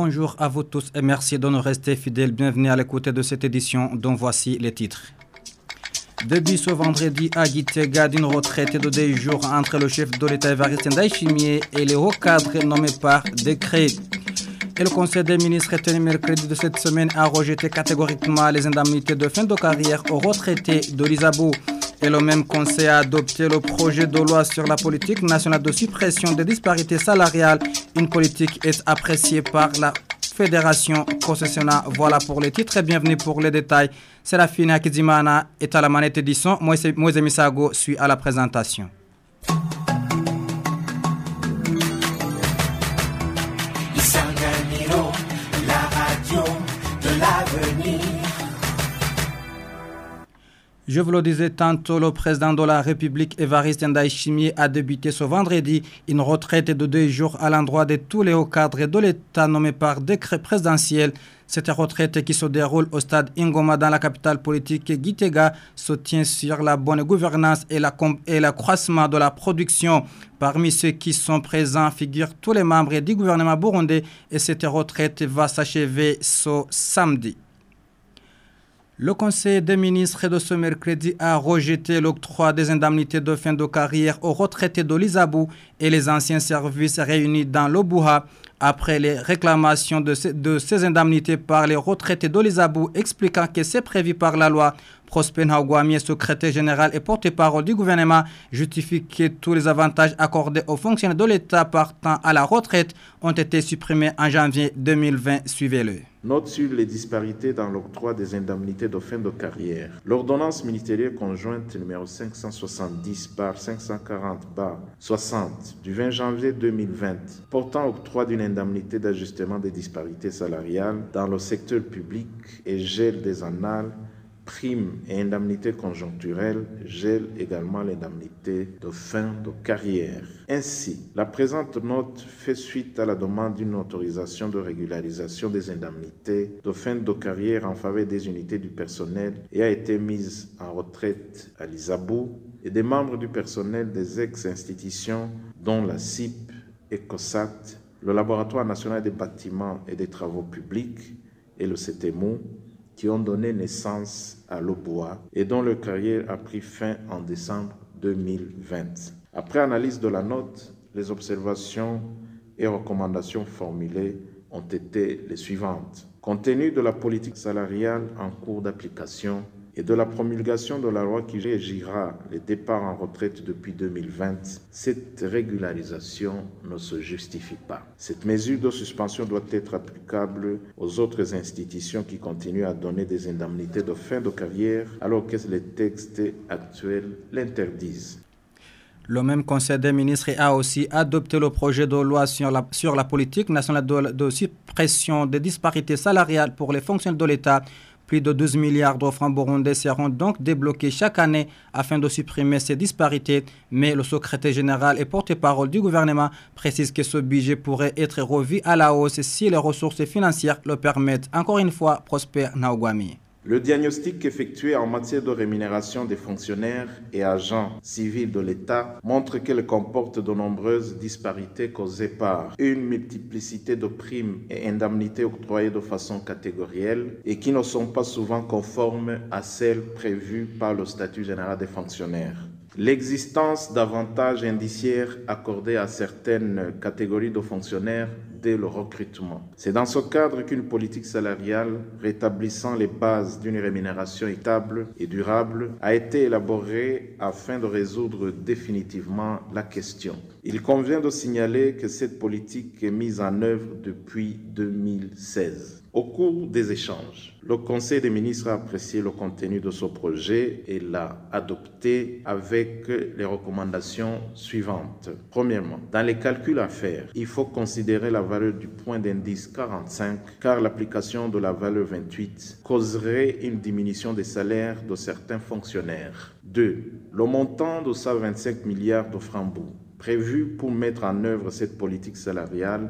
Bonjour à vous tous et merci de nous rester fidèles. Bienvenue à l'écoute de cette édition dont voici les titres. Depuis ce vendredi à Gitega, d'une retraite de 2 jours entre le chef de l'État Évariste Ndayishimiye et les hauts cadres nommés par décret. Et le Conseil des ministres tenu mercredi de cette semaine a rejeté catégoriquement les indemnités de fin de carrière aux retraités de l'Isabou. Et le même Conseil a adopté le projet de loi sur la politique nationale de suppression des disparités salariales. Une politique est appréciée par la Fédération concessionnaire. Voilà pour les titres et bienvenue pour les détails. Serafine Akizimana est à la manette d'édition. Moïse Misago suit à la présentation. Je vous le disais tantôt, le président de la République, Évariste Ndayishimiye, a débuté ce vendredi une retraite de 2 jours à l'endroit de tous les hauts cadres de l'État nommés par décret présidentiel. Cette retraite qui se déroule au stade Ingoma dans la capitale politique Gitega se tient sur la bonne gouvernance et l'accroissement de la production. Parmi ceux qui sont présents figurent tous les membres du gouvernement burundais et cette retraite va s'achever ce samedi. Le Conseil des ministres de ce mercredi a rejeté l'octroi des indemnités de fin de carrière aux retraités de l'Isabou et les anciens services réunis dans l'Obouha. Après les réclamations de ces indemnités par les retraités de l'Isabou expliquant que c'est prévu par la loi, Prosper Ntagwamiye, secrétaire général et porte-parole du gouvernement, justifie que tous les avantages accordés aux fonctionnaires de l'État partant à la retraite ont été supprimés en janvier 2020. Suivez-le. Note sur les disparités dans l'octroi des indemnités de fin de carrière. L'ordonnance ministérielle conjointe numéro 570/540/60 du 20 janvier 2020 portant octroi d'une indemnité d'ajustement des disparités salariales dans le secteur public et gel des annales, primes et indemnités conjoncturelles, gèle également l'indemnité de fin de carrière. Ainsi, la présente note fait suite à la demande d'une autorisation de régularisation des indemnités de fin de carrière en faveur des unités du personnel et a été mise en retraite à l'Isabou et des membres du personnel des ex-institutions dont la CIP, ECOSAT, le Laboratoire national des bâtiments et des travaux publics et le CETEMU, qui ont donné naissance à l'Obouha et dont leur carrière a pris fin en décembre 2020. Après analyse de la note, les observations et recommandations formulées ont été les suivantes. Compte tenu de la politique salariale en cours d'application et de la promulgation de la loi qui régira les départs en retraite depuis 2020, cette régularisation ne se justifie pas. Cette mesure de suspension doit être applicable aux autres institutions qui continuent à donner des indemnités de fin de carrière alors que les textes actuels l'interdisent. Le même Conseil des ministres a aussi adopté le projet de loi sur la politique nationale de suppression des disparités salariales pour les fonctionnaires de l'État. Plus de 12 milliards de francs burundais seront donc débloqués chaque année afin de supprimer ces disparités. Mais le secrétaire général et porte-parole du gouvernement précise que ce budget pourrait être revu à la hausse si les ressources financières le permettent. Encore une fois, Prosper Ntagwamiye. Le diagnostic effectué en matière de rémunération des fonctionnaires et agents civils de l'État montre qu'elle comporte de nombreuses disparités causées par une multiplicité de primes et indemnités octroyées de façon catégorielle et qui ne sont pas souvent conformes à celles prévues par le statut général des fonctionnaires. L'existence d'avantages indiciaires accordés à certaines catégories de fonctionnaires dès le recrutement. C'est dans ce cadre qu'une politique salariale rétablissant les bases d'une rémunération équitable et durable a été élaborée afin de résoudre définitivement la question. Il convient de signaler que cette politique est mise en œuvre depuis 2016. Au cours des échanges, le Conseil des ministres a apprécié le contenu de ce projet et l'a adopté avec les recommandations suivantes. Premièrement, dans les calculs à faire, il faut considérer la valeur du point d'indice 45 car l'application de la valeur 28 causerait une diminution des salaires de certains fonctionnaires. 2. Le montant de 125 milliards de francs prévu pour mettre en œuvre cette politique salariale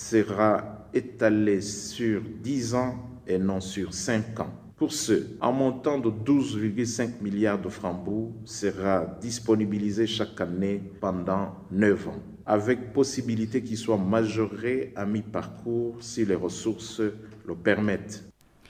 sera étalé sur 10 ans et non sur 5 ans. Pour ce, un montant de 12,5 milliards de francs sera disponibilisé chaque année pendant 9 ans. avec possibilité qu'ils soient majorés à mi-parcours si les ressources le permettent.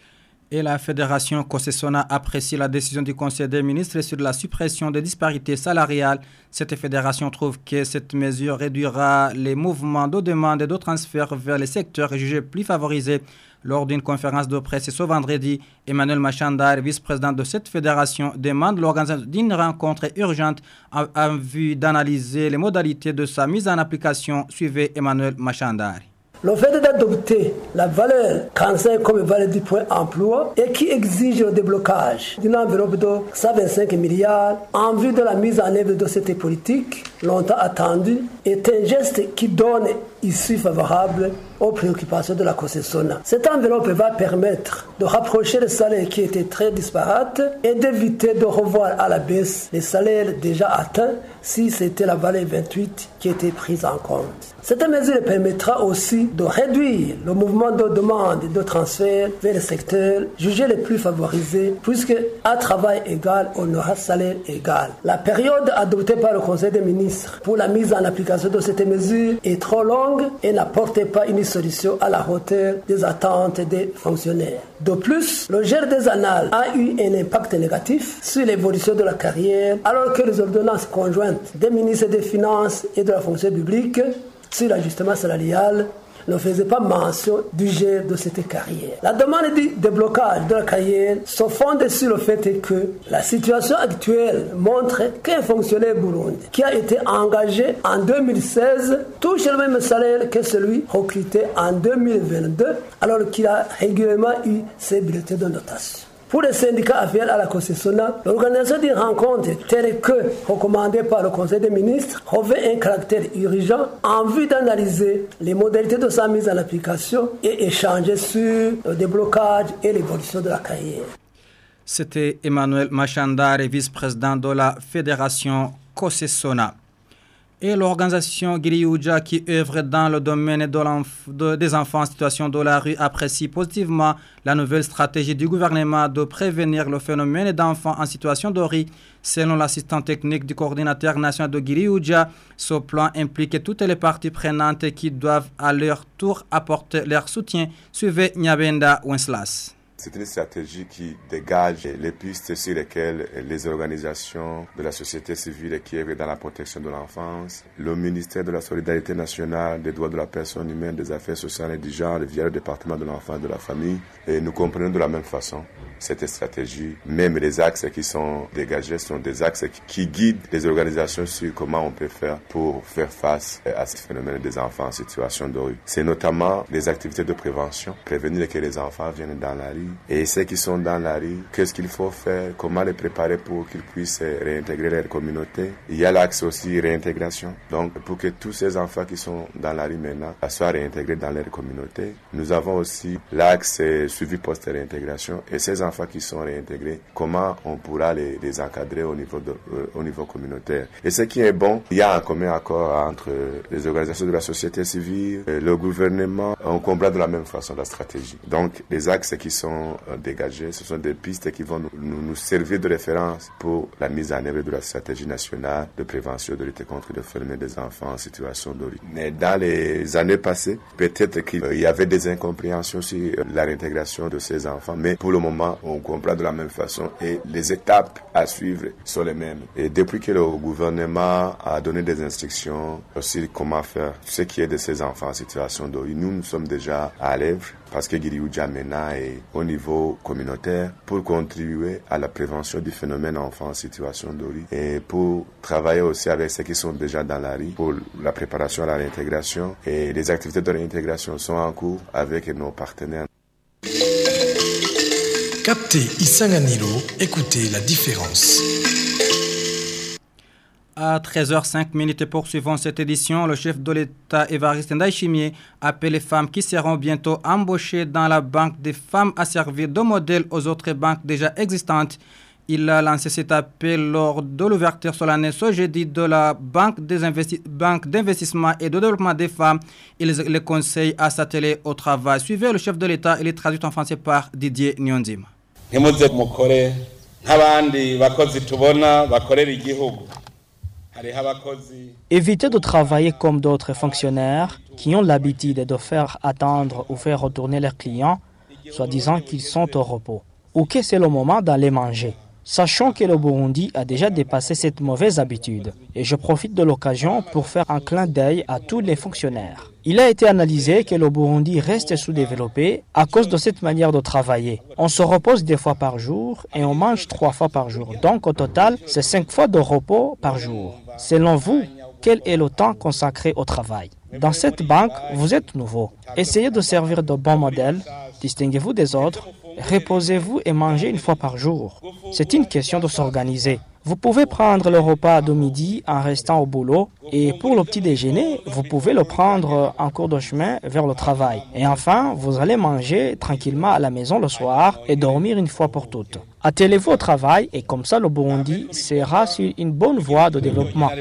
Et la Fédération Kosesona apprécie la décision du Conseil des ministres sur la suppression des disparités salariales. Cette fédération trouve que cette mesure réduira les mouvements de demande et de transfert vers les secteurs jugés plus favorisés. Lors d'une conférence de presse ce vendredi, Emmanuel Machandar, vice-président de cette fédération, demande l'organisation d'une rencontre urgente en vue d'analyser les modalités de sa mise en application. Suivez Emmanuel Machandar. Le fait d'adopter la valeur 45 comme valeur du point emploi et qui exige le déblocage d'une enveloppe de 125 milliards en vue de la mise en œuvre de cette politique longtemps attendue est un geste qui donne issue favorable aux préoccupations de la Kosesona. Cette enveloppe va permettre de rapprocher les salaires qui étaient très disparates et d'éviter de revoir à la baisse les salaires déjà atteints si c'était la valeur 28 qui était prise en compte. Cette mesure permettra aussi de réduire le mouvement de demande et de transfert vers les secteurs jugés les plus favorisés puisque à travail égal, on aura salaire égal. La période adoptée par le Conseil des ministres pour la mise en application de cette mesure est trop longue et n'apporte pas une solution à la hauteur des attentes des fonctionnaires. De plus, le gel des annales a eu un impact négatif sur l'évolution de la carrière alors que les ordonnances conjointes des ministres des Finances et de la fonction publique sur l'ajustement salarial ne faisait pas mention du gel de cette carrière. La demande de déblocage de la carrière se fonde sur le fait que la situation actuelle montre qu'un fonctionnaire burundais qui a été engagé en 2016 touche le même salaire que celui recruté en 2022 alors qu'il a régulièrement eu ses bulletins de notation. Pour les syndicats affiliés à la Kosesona, l'organisation d'une rencontre telle que recommandée par le Conseil des ministres revêt un caractère urgent en vue d'analyser les modalités de sa mise en application et échanger sur le déblocage et l'évolution de la carrière. C'était Emmanuel Machandar, vice-président de la Fédération Kosesona. Et l'organisation Giriyuja qui œuvre dans le domaine des enfants en situation de la rue apprécie positivement la nouvelle stratégie du gouvernement de prévenir le phénomène d'enfants en situation de rue. Selon l'assistant technique du coordinateur national de Giriyuja, ce plan implique toutes les parties prenantes qui doivent à leur tour apporter leur soutien. Suivez Nyabenda Wenslas. C'est une stratégie qui dégage les pistes sur lesquelles les organisations de la société civile qui œuvrent dans la protection de l'enfance, le ministère de la Solidarité nationale, des droits de la personne humaine, des affaires sociales et du genre, via le département de l'enfant et de la famille, et nous comprenons de la même façon cette stratégie. Même les axes qui sont dégagés sont des axes qui guident les organisations sur comment on peut faire pour faire face à ce phénomène des enfants en situation de rue. C'est notamment les activités de prévention, prévenir que les enfants viennent dans la rue. Et ceux qui sont dans la rue, qu'est-ce qu'il faut faire, comment les préparer pour qu'ils puissent réintégrer leur communauté. Il y a l'axe aussi réintégration. Donc pour que tous ces enfants qui sont dans la rue maintenant soient réintégrés dans leur communauté. Nous avons aussi l'axe suivi post-réintégration. Et ces enfants qui sont réintégrés, comment on pourra les encadrer au niveau communautaire. Et ce qui est bon, il y a un commun accord entre les organisations de la société civile, le gouvernement, on comprend de la même façon la stratégie. Donc les axes qui sont dégagés, ce sont des pistes qui vont nous servir de référence pour la mise en œuvre de la stratégie nationale de prévention de lutte contre le phénomène des enfants en situation de rue. Mais dans les années passées, peut-être qu'il y avait des incompréhensions sur la réintégration de ces enfants, mais pour le moment, on comprend de la même façon et les étapes à suivre sont les mêmes. Et depuis que le gouvernement a donné des instructions sur comment faire ce qui est de ces enfants en situation de rue, nous sommes déjà à l'œuvre parce que Giriyuja MENA est au niveau communautaire pour contribuer à la prévention du phénomène enfant en situation de rue et pour travailler aussi avec ceux qui sont déjà dans la rue pour la préparation à la réintégration. Et les activités de réintégration sont en cours avec nos partenaires. Captez Isanganiro, écoutez la différence. À 13h05 poursuivant cette édition, le chef de l'État Évariste Ndayishimiye appelle les femmes qui seront bientôt embauchées dans la banque des femmes à servir de modèle aux autres banques déjà existantes. Il a lancé cet appel lors de l'ouverture solennelle ce jeudi de la banque d'investissement et de développement des femmes. Il les conseille à s'atteler au travail. Suivez le chef de l'État, il est traduit en français par Didier Nyonzima. Évitez de travailler comme d'autres fonctionnaires qui ont l'habitude de faire attendre ou faire retourner leurs clients, soi-disant qu'ils sont au repos, ou que c'est le moment d'aller manger. Sachant que le Burundi a déjà dépassé cette mauvaise habitude, et je profite de l'occasion pour faire un clin d'œil à tous les fonctionnaires. Il a été analysé que le Burundi reste sous-développé à cause de cette manière de travailler. On se repose 2 fois par jour et on mange 3 fois par jour. Donc au total, c'est 5 fois de repos par jour. Selon vous, quel est le temps consacré au travail? Dans cette banque, vous êtes nouveau. Essayez de servir de bons modèles, distinguez-vous des autres, reposez-vous et mangez 1 fois par jour. C'est une question de s'organiser. Vous pouvez prendre le repas de midi en restant au boulot et pour le petit déjeuner, vous pouvez le prendre en cours de chemin vers le travail. Et enfin, vous allez manger tranquillement à la maison le soir et dormir 1 fois pour toutes. Attelez-vous au travail et comme ça le Burundi sera sur une bonne voie de développement.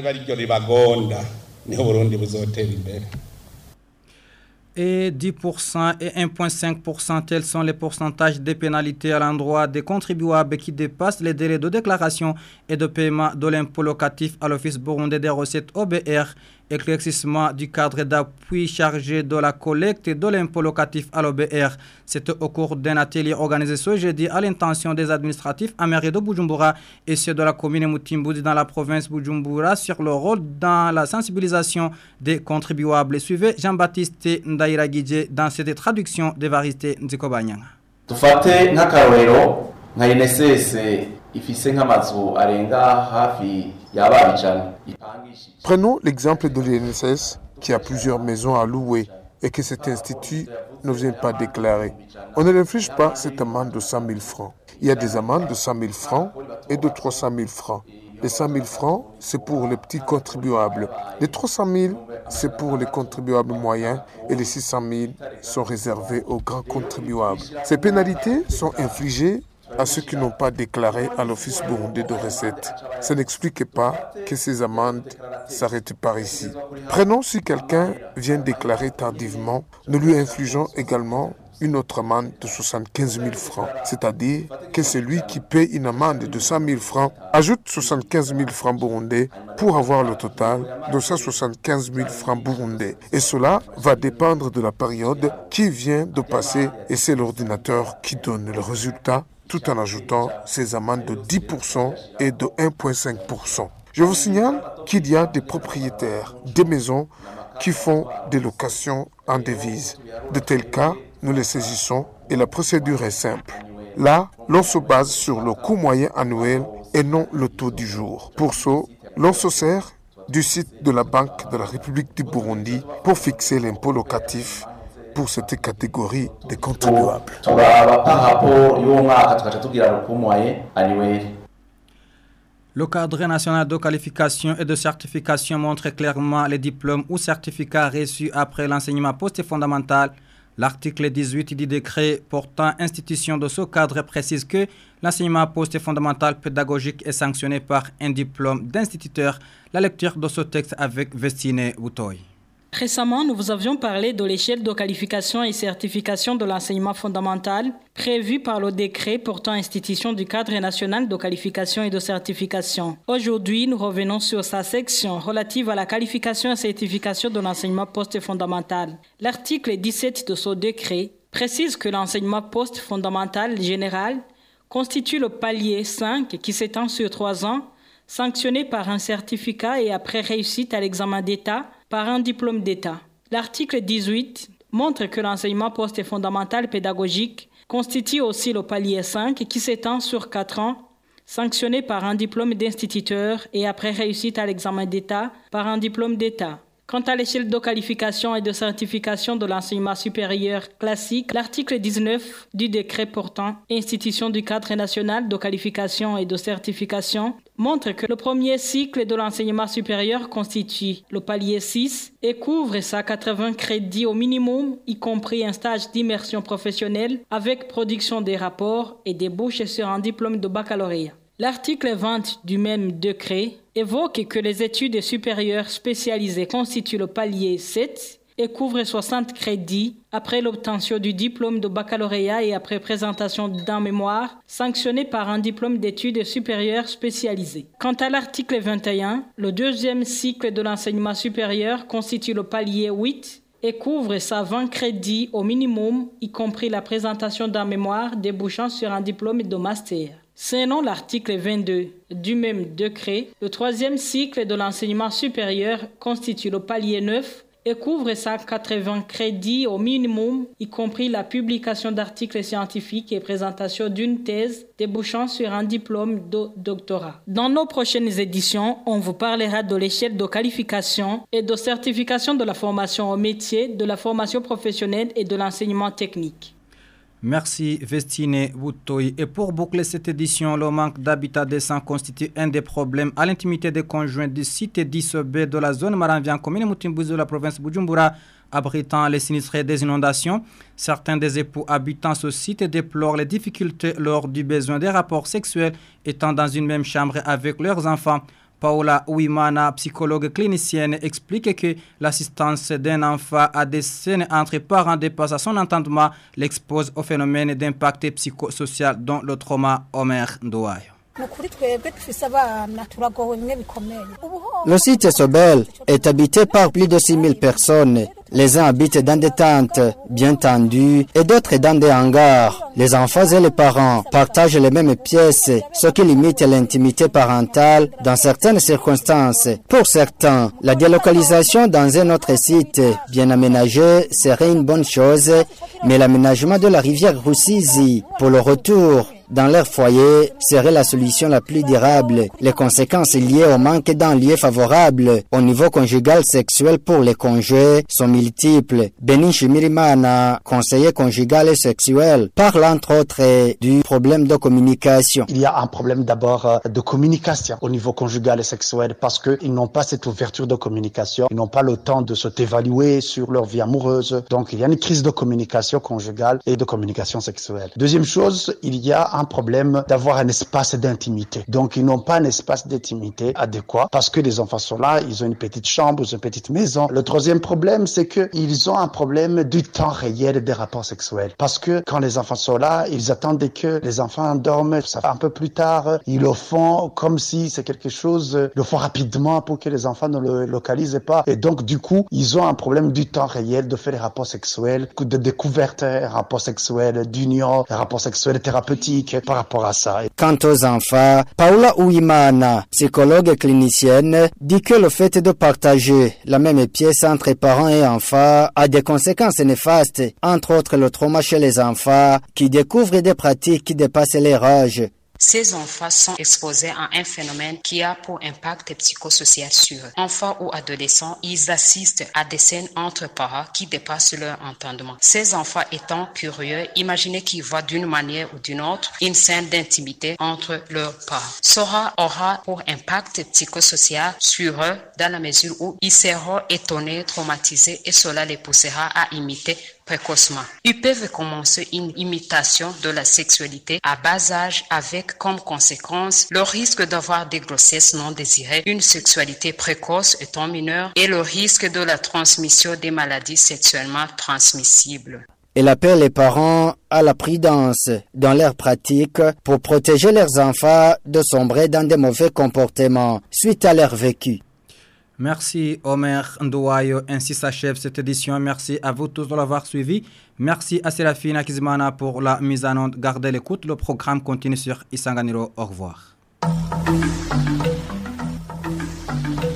Et 10% et 1,5%, tels sont les pourcentages des pénalités à l'endroit des contribuables qui dépassent les délais de déclaration et de paiement de l'impôt locatif à l'Office burundais des recettes OBR. Éclaircissement du cadre d'appui chargé de la collecte de l'impôt locatif à l'OBR. C'était au cours d'un atelier organisé ce jeudi à l'intention des administratifs à mairie de Bujumbura et ceux de la commune Mutimbuzi dans la province Bujumbura sur le rôle dans la sensibilisation des contribuables. Suivez Jean-Baptiste Ndairagije dans cette traduction d'Evariste Nzikobanyanga. Tufate nk'akarorero nka INSS ifise nk'amazu arenga hafi y'ababijana. Prenons l'exemple de l'INSS qui a plusieurs maisons à louer et que cet institut ne vient pas déclarer. On ne inflige pas cette amende de 100 000 francs. Il y a des amendes de 100 000 francs et de 300 000 francs. Les 100 000 francs, c'est pour les petits contribuables. Les 300 000, c'est pour les contribuables moyens et les 600 000 sont réservés aux grands contribuables. Ces pénalités sont infligées à ceux qui n'ont pas déclaré à l'Office burundais de recettes. Ça n'explique pas que ces amendes s'arrêtent par ici. Prenons si quelqu'un vient déclarer tardivement, nous lui infligeons également une autre amende de 75 000 francs. C'est-à-dire que celui qui paie une amende de 100 000 francs ajoute 75 000 francs burundais pour avoir le total de 175 000 francs burundais. Et cela va dépendre de la période qui vient de passer et c'est l'ordinateur qui donne le résultat tout en ajoutant ces amendes de 10% et de 1,5%. Je vous signale qu'il y a des propriétaires des maisons qui font des locations en devise. De tels cas, nous les saisissons et la procédure est simple. Là, l'on se base sur le coût moyen annuel et non le taux du jour. Pour ce, l'on se sert du site de la Banque de la République du Burundi pour fixer l'impôt locatif pour cette catégorie de contribuables. Le cadre national de qualification et de certification montre clairement les diplômes ou certificats reçus après l'enseignement post-fondamental. L'article 18 du décret portant institution de ce cadre précise que l'enseignement post-fondamental pédagogique est sanctionné par un diplôme d'instituteur. La lecture de ce texte avec Vestine Boutoy. Récemment, nous vous avions parlé de l'échelle de qualification et certification de l'enseignement fondamental prévue par le décret portant institution du cadre national de qualification et de certification. Aujourd'hui, nous revenons sur sa section relative à la qualification et certification de l'enseignement post-fondamental. L'article 17 de ce décret précise que l'enseignement post-fondamental général constitue le palier 5 qui s'étend sur 3 ans, sanctionné par un certificat et après réussite à l'examen d'État, par un diplôme d'État. L'article 18 montre que l'enseignement post-fondamental pédagogique constitue aussi le palier 5 qui s'étend sur 4 ans, sanctionné par un diplôme d'instituteur et après réussite à l'examen d'État par un diplôme d'État. Quant à l'échelle de qualification et de certification de l'enseignement supérieur classique, l'article 19 du décret portant institution du cadre national de qualification et de certification montre que le premier cycle de l'enseignement supérieur constitue le palier 6 et couvre 180 crédits au minimum, y compris un stage d'immersion professionnelle avec production des rapports et débouche sur un diplôme de baccalauréat. L'article 20 du même décret évoque que les études supérieures spécialisées constituent le palier 7 et couvre 60 crédits après l'obtention du diplôme de baccalauréat et après présentation d'un mémoire sanctionné par un diplôme d'études supérieures spécialisées. Quant à l'article 21, le deuxième cycle de l'enseignement supérieur constitue le palier 8 et couvre 20 crédits au minimum, y compris la présentation d'un mémoire débouchant sur un diplôme de master. Selon l'article 22 du même décret, le troisième cycle de l'enseignement supérieur constitue le palier 9 et couvre 180 crédits au minimum, y compris la publication d'articles scientifiques et présentation d'une thèse débouchant sur un diplôme de doctorat. Dans nos prochaines éditions, on vous parlera de l'échelle de qualification et de certification de la formation au métier, de la formation professionnelle et de l'enseignement technique. Merci Vestine Boutoy. Et pour boucler cette édition, le manque d'habitat décent constitue un des problèmes à l'intimité des conjoints du site 10B de la zone Maranvia, commune Mutimbuzi de la province de Bujumbura, abritant les sinistrés des inondations. Certains des époux habitant ce site déplorent les difficultés lors du besoin des rapports sexuels étant dans une même chambre avec leurs enfants. Paola Ouimana, psychologue clinicienne, explique que l'assistance d'un enfant à des scènes entre parents dépasse à son entendement, l'expose au phénomène d'impact psychosocial dont le trauma Omer Ndouayo. Le site Sobel est habité par plus de 6000 personnes. Les uns habitent dans des tentes bien tendues et d'autres dans des hangars. Les enfants et les parents partagent les mêmes pièces, ce qui limite l'intimité parentale dans certaines circonstances. Pour certains, la délocalisation dans un autre site bien aménagé serait une bonne chose, mais l'aménagement de la rivière Rusizi pour le retour dans leur foyer serait la solution la plus durable. Les conséquences liées au manque d'un lieu favorable au niveau conjugal sexuel pour les conjoints sont multiples. Benin Chimirimana, conseiller conjugal et sexuel, parle entre autres du problème de communication. Il y a un problème d'abord de communication au niveau conjugal et sexuel parce qu'ils n'ont pas cette ouverture de communication, ils n'ont pas le temps de s'évaluer sur leur vie amoureuse. Donc il y a une crise de communication conjugale et de communication sexuelle. Deuxième chose, il y a un problème d'avoir un espace d'intimité. Donc, ils n'ont pas un espace d'intimité adéquat parce que les enfants sont là, ils ont une petite chambre, ils ont une petite maison. Le troisième problème, c'est qu'ils ont un problème du temps réel des rapports sexuels. Parce que quand les enfants sont là, ils attendent que les enfants dorment. Ça fait un peu plus tard, ils le font comme si c'est quelque chose, ils le font rapidement pour que les enfants ne le localisent pas. Et donc, du coup, ils ont un problème du temps réel de faire les rapports sexuels, de découverte, rapports sexuels, d'union, rapports sexuels thérapeutiques. Par rapport à ça. Quant aux enfants, Paola Ouimana, psychologue clinicienne, dit que le fait de partager la même pièce entre parents et enfants a des conséquences néfastes, entre autres le trauma chez les enfants qui découvrent des pratiques qui dépassent leur âge. Ces enfants sont exposés à un phénomène qui a pour impact psychosocial sur eux. Enfants ou adolescents, ils assistent à des scènes entre parents qui dépassent leur entendement. Ces enfants étant curieux, imaginez qu'ils voient d'une manière ou d'une autre une scène d'intimité entre leurs parents. Cela aura pour impact psychosocial sur eux dans la mesure où ils seront étonnés, traumatisés et cela les poussera à imiter précocement. Ils peuvent commencer une imitation de la sexualité à bas âge avec comme conséquence le risque d'avoir des grossesses non désirées, une sexualité précoce étant mineure et le risque de la transmission des maladies sexuellement transmissibles. Elle appelle les parents à la prudence dans leurs pratiques pour protéger leurs enfants de sombrer dans des mauvais comportements suite à leur vécu. Merci Omer Ndouayo, ainsi s'achève cette édition. Merci à vous tous de l'avoir suivi. Merci à Sérafine Akizimana pour la mise en onde. Gardez l'écoute, le programme continue sur Isanganiro. Au revoir.